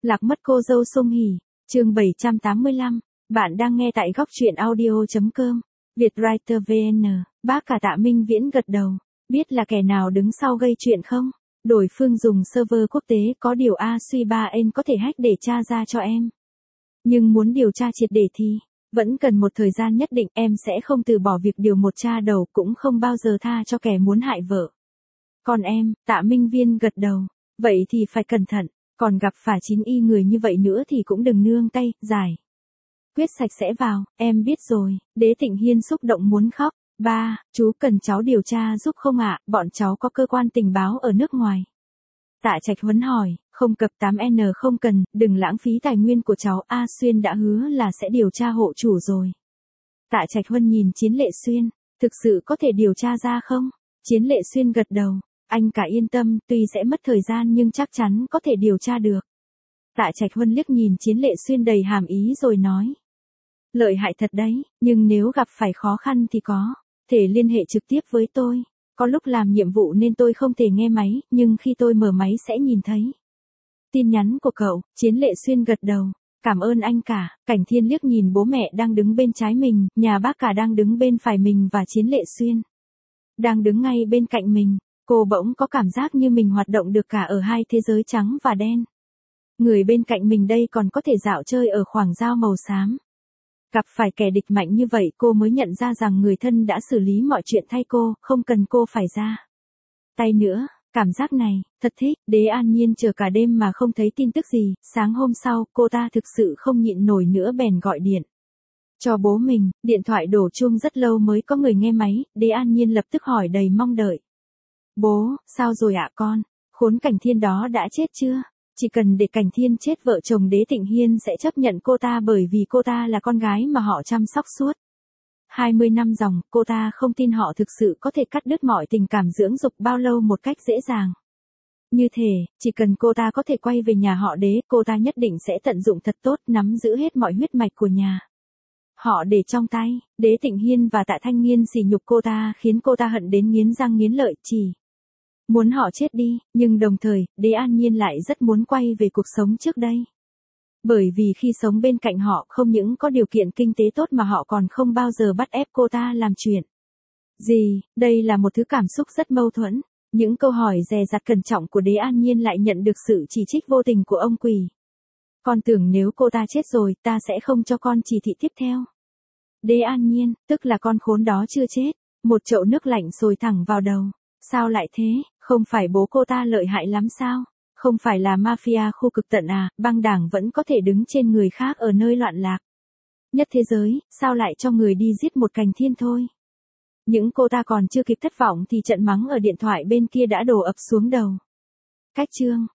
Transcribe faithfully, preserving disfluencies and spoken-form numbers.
Lạc mất cô dâu Song Hỷ, chương bảy trăm tám mươi lăm, bạn đang nghe tại góc truyện audio.com, Vietwriter vê en, bác cả Tạ Minh Viễn gật đầu, biết là kẻ nào đứng sau gây chuyện không? Đối phương dùng server quốc tế có điều A suy ba en có thể hack để tra ra cho em. Nhưng muốn điều tra triệt để thì, vẫn cần một thời gian nhất định, em sẽ không từ bỏ việc điều một cha đầu, cũng không bao giờ tha cho kẻ muốn hại vợ. Còn em, Tạ Minh Viên gật đầu, vậy thì phải cẩn thận, còn gặp phải chín y người như vậy nữa thì cũng đừng nương tay, giải. Quyết sạch sẽ vào, em biết rồi. Đế Tịnh Hiên xúc động muốn khóc. Ba, chú cần cháu điều tra giúp không ạ, bọn cháu có cơ quan tình báo ở nước ngoài. Tạ Trạch Huấn hỏi, không cập tám en không cần, đừng lãng phí tài nguyên của cháu, A Xuyên đã hứa là sẽ điều tra hộ chủ rồi. Tạ Trạch Huân nhìn Chiến Lệ Xuyên, thực sự có thể điều tra ra không? Chiến Lệ Xuyên gật đầu, anh cả yên tâm, tuy sẽ mất thời gian nhưng chắc chắn có thể điều tra được. Tạ Trạch Huân liếc nhìn Chiến Lệ Xuyên đầy hàm ý rồi nói. Lợi hại thật đấy, nhưng nếu gặp phải khó khăn thì có thể liên hệ trực tiếp với tôi. Có lúc làm nhiệm vụ nên tôi không thể nghe máy, nhưng khi tôi mở máy sẽ nhìn thấy tin nhắn của cậu. Chiến Lệ Xuyên gật đầu, cảm ơn anh cả. Cảnh Thiên liếc nhìn bố mẹ đang đứng bên trái mình, nhà bác cả đang đứng bên phải mình và Chiến Lệ Xuyên đang đứng ngay bên cạnh mình. Cô bỗng có cảm giác như mình hoạt động được cả ở hai thế giới trắng và đen. Người bên cạnh mình đây còn có thể dạo chơi ở khoảng giao màu xám. Gặp phải kẻ địch mạnh như vậy cô mới nhận ra rằng người thân đã xử lý mọi chuyện thay cô, không cần cô phải ra tay nữa. Cảm giác này, thật thích. Đế An Nhiên chờ cả đêm mà không thấy tin tức gì, sáng hôm sau, cô ta thực sự không nhịn nổi nữa bèn gọi điện cho bố mình. Điện thoại đổ chuông rất lâu mới có người nghe máy, Đế An Nhiên lập tức hỏi đầy mong đợi. Bố, sao rồi ạ con? Khốn Cảnh Thiên đó đã chết chưa? Chỉ cần để Cảnh Thiên chết vợ chồng Đế Tịnh Hiên sẽ chấp nhận cô ta bởi vì cô ta là con gái mà họ chăm sóc suốt hai mươi năm dòng, cô ta không tin họ thực sự có thể cắt đứt mọi tình cảm dưỡng dục bao lâu một cách dễ dàng. Như thế, chỉ cần cô ta có thể quay về nhà họ Đế, cô ta nhất định sẽ tận dụng thật tốt, nắm giữ hết mọi huyết mạch của nhà họ để trong tay. Đế Tịnh Hiên và Tạ Thanh Nghiên sỉ nhục cô ta khiến cô ta hận đến nghiến răng nghiến lợi, chỉ muốn họ chết đi, nhưng đồng thời, Đế An Nhiên lại rất muốn quay về cuộc sống trước đây. Bởi vì khi sống bên cạnh họ không những có điều kiện kinh tế tốt mà họ còn không bao giờ bắt ép cô ta làm chuyện gì, đây là một thứ cảm xúc rất mâu thuẫn. Những câu hỏi dè dặt cẩn trọng của Đế An Nhiên lại nhận được sự chỉ trích vô tình của ông Quỷ. Con tưởng nếu cô ta chết rồi ta sẽ không cho con chỉ thị tiếp theo. Đế An Nhiên, tức là con khốn đó chưa chết. Một chậu nước lạnh xối thẳng vào đầu. Sao lại thế, không phải bố cô ta lợi hại lắm sao? Không phải là mafia khu cực tận à, băng đảng vẫn có thể đứng trên người khác ở nơi loạn lạc nhất thế giới, sao lại cho người đi giết một Cảnh Thiên thôi? Những cô ta còn chưa kịp thất vọng thì trận mắng ở điện thoại bên kia đã đổ ập xuống đầu. Cách chương